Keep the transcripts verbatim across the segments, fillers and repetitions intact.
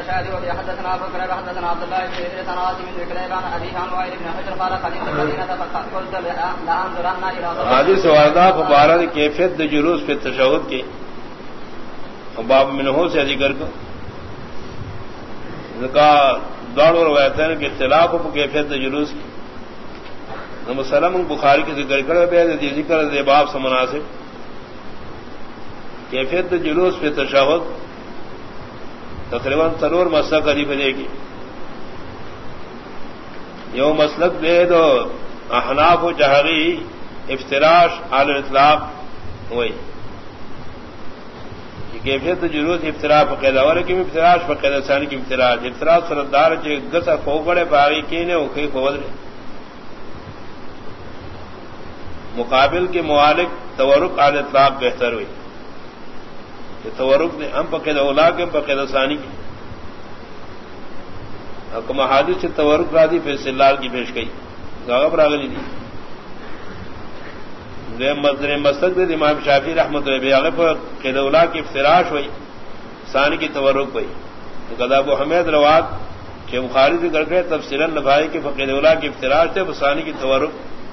الشاذلي وفي حدثنا ابو بكر حدثنا عبد الله بن ادريس عن عاصم بن كليبان عن ابي عن وائل بن حجر قال قدمت المدينه فقلت لا انظرن الى حدیث واردہ مبارک کیفیت جلوس پہ تشہد کے باب منہو سے ذکر کو دوڑ روایت ہے کہ اختلاف ہو کیفیت جلوس کی مسلم بخاری کی ذکر کرے بے ذکر دے باب سے مناسب کیفیت جلوس پہ تشہد تقریباً ترور مسلک قریب دے گی یو مسلک دے دو احناف و جہری افتراش علی الاطلاق ہوئی کیفیت جلوس افطراش فقیدہ والے کی افطراش فقیدہ ثانی کی افطراش افطراش سردار چے گسا کوگڑے باغی کینے او کئی کوودرے مقابل کے موالک تورک علی اطلاق بہتر ہوئی کہ تورک نے ہم فقیدہ اولا کے فقیدہ ثانی کی حکم حادث سے تورک را دی پھر سلال کی پیش گئی غاغب راغلی دی مصدر مسلک دے امام شافعی رحمۃ اللہ علیہ پر قیدولا کی افتراش ہوئی ثانی کی تورک ہوئی قد ابو حمید روات کہ بخاری ذکر کرے تفسیرا نبھائی کے فقیدولا کی افتراش تھے ثانی کی تورک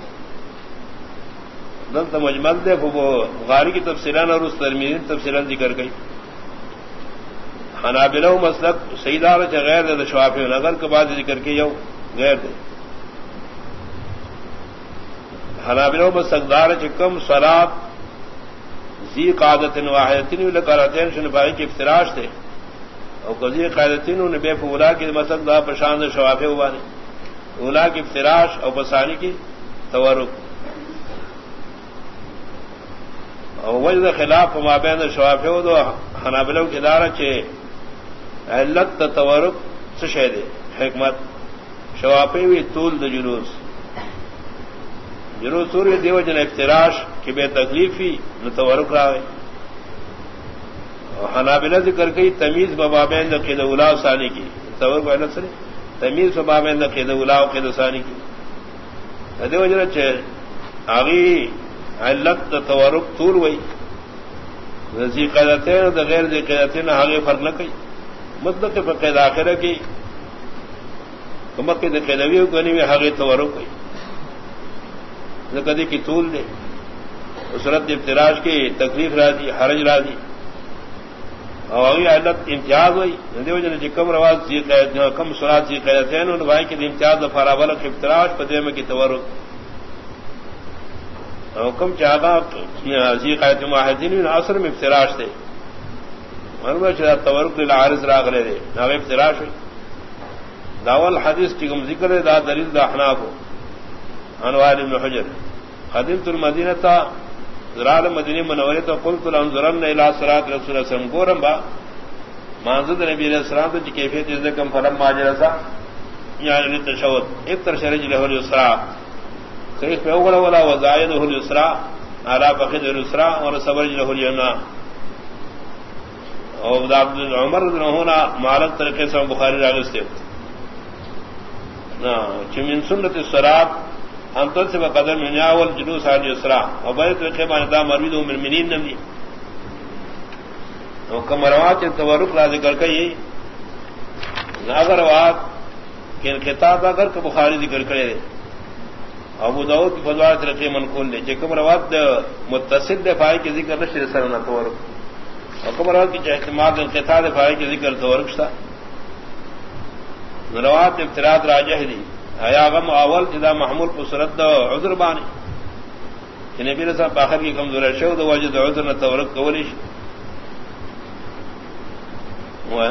دل مجمل دے وہ بخاری کی تفسیرا اور اس ترمذی تفسیرا ذکر گئی حنابلہ مسلک سیدار غیر دے شافعی نگر کے بعد ذکر کی یو غیر دے حنابلہ مسقدار چکم صلات ذی قعدۃ واحدۃ لقراتین شنبائی کی افتراش تھے اور قضی قاعدتین نے بے فولا کی مسقدار پرشان شوافع ہوا نے اولا کی افتراش اور بسانی کی تورک اور وجد خلاف ما بین شوافع و حنابلہ کی دار چ علت تورک سشے دے حکمت شوافع وی طول د جلوس جلوس سوری دیو جن افتراش کی بے تکلیفی نہ تورک راوے اور حنابلہ ذکر کی تمیز ببابین قید اولا و ثانی کی تورک علت سے تمیز ببابین قید اولا و قید ثانی کی دیو جن چ اگی علت تورک طول وئی ذی قیدتین و غیر ذی قیدتین آگے فرق نہ کی مطلق پر قید آخرہ کی کمک قید قیدوی کو نہیں آگے تورک ہوئی کدی کی طول دے اسرت افتراش کی تکلیف راضی حرج راضی اور اگی علت امتیاز ہوئی دیو جن جی کم رواز کم سرات سی قیدتین ان بھائی کی امتیاز فارابلک افتراش پدیمہ کی تورک اور کم چاہتا ذی قیدت معاہدین اثر میں افتراش دے مرمہ چاہتا تورک للعارض راغ لے دے ناغ افتراش ہوئی داول حدیث کی کم ذکر ہے دا دلیل دا احناف ہو انوار ابن حجر قدمت المدینہ تا زرال مدینہ منورہ تو قلت لانظرن الى صلاۃ رسول اللہ صلی اللہ علیہ وسلم گورم با منزد نبی علیہ السلام تو کیفیت از کم فلم ماجرسا یعنی تشہد ایک طرح شرج له اليسرا کیف پہ اولا ولا وزائده اليسرا على فخذ اليسرا اور صبر له اليمنى اور عبد عمر رضی اللہ عنہ معلق طریقے سے بخاری راغستے نا چمن سنت الصلاۃ انتر سے بقدر من اول جلوس علی الاسراء اور بیت القیامہ دا مروید المؤمنین نبی اور کمروات تورک لا ذکر کئی اگر روات کہ کتاب اگر کہ بخاری ذکر کرے ابو داؤد کی فضائل طریقے منقول لے کہ کمروات متصل دفاعی کے ذکر نشر سرنا تورک اور کمروات کی احتمال انقطاع دفاعی کے ذکر تورک تھا روات ابتراط راجح دی آیا غم اول جدا محمول کو سرد عذر بانی کہ نبی رسول باخر کی کمزور شو دو وجد عذر نہ تورک کولیش وہ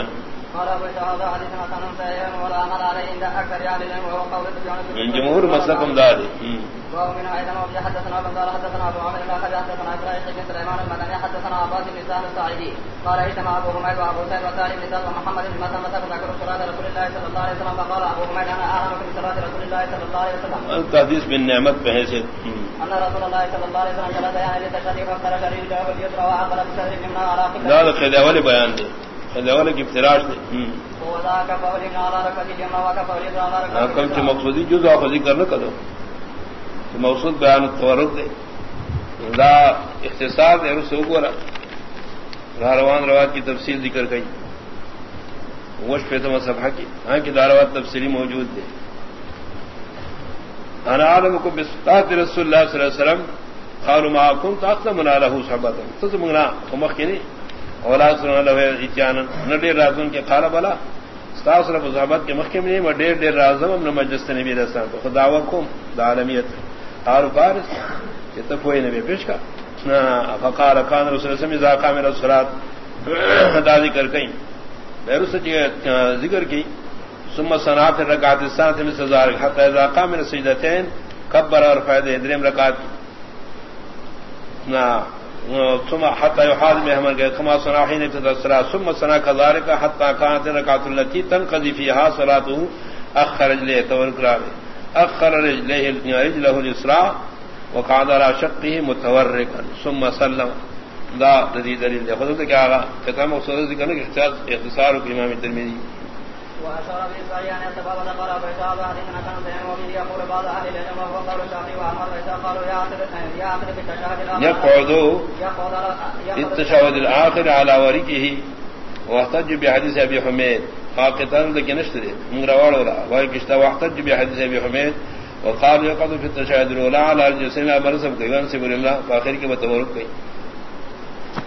من جمهور مسلکم دار ومن ايضا وفي حدثنا بندار حدثنا ابو عامر الاخر حدثنا ابراهيم بن سليمان المدني حدثنا عباس بن سهل الساعدي قال اجتمع ابو حميد وابو سعيد وسالم بن سعد ومحمد بن مسلمة فذكروا صلاة رسول الله صلى الله عليه وسلم فقال ابو حميد انا اعلمكم بصلاة رسول الله صلى الله عليه وسلم الحديث بالنعمت بحيث ان رسول الله صلى الله عليه وسلم جلس يعني للتشريف فافترش رجله اليسرى وعقل بصدر اليمنى على قبلته هذا خداوله بیان دے خداوله کی افتراش دے وذاك فهو اليمنى على ركبته اليمنى وكفه اليسرى على ركبته کل کی مقصودی جزء آپ ذکر نہ کرو موصول بیان تورک دے دا اختصار ہے رسو کو روان روات کی تفصیل ذکر گئی وش پہ تو صفحہ کی ہاں کی دعوت تفصیلی موجود ہے. انا عالم کو بصفات رسول اللہ صلی اللہ علیہ وسلم قالوا ما كنت اقدمنا له صحبه تسمعنا ومخني اولاد سنن له اتيان ندي رازن کے قال بلا استاذ رب صحابت کے مخکم نہیں ڈیر ڈیر رازم اپنے مجلس نبی رسول کو خداوکم عالمیت اور فارس یہ تو کوئی نبی پیش کا فقال كان رسول الله صلی اللہ علیہ وسلم اذا قام الى الصلاه ادا ذکر کہیں بیرو سے ذکر کی ثم صنعت الركعات الثانيه من سزار حتى اذا قام من السجدتين كبر ورفع يديه دریم رکعت نا ثم حتى يحاذ بهم كما صنع حين ابتدى الصلاه ثم صنع كذلك حتى كانت الركعه التي تنقضي فيها صلاته اخر رجله توركا اخر رجله رجله اليسرى وقعد على شقه متوركا ثم سلم دا دلیل دلیل خود سے کیا آگا ختم مقصود ذکر ہے کہ اختصار امام ترمذی وأشار بالإسرائيل أن السبب ذكر فإشار حديثنا كان بين وبه يقول بعض أهل العلم وهو قول الشافعي وأحمد فإذا قالوا يأخذ يأخذ بالتشهد الآخر يقعد التشهد الآخر على وركه واحتج بحديث أبي حميد فاقتان لكن اشتري من رواه ولا ويكشتا واحتج بحديث أبي حميد وقال يقعد في التشهد الأولى على الجسم لا مرسم كيغان سبيل الله فآخر كما تورك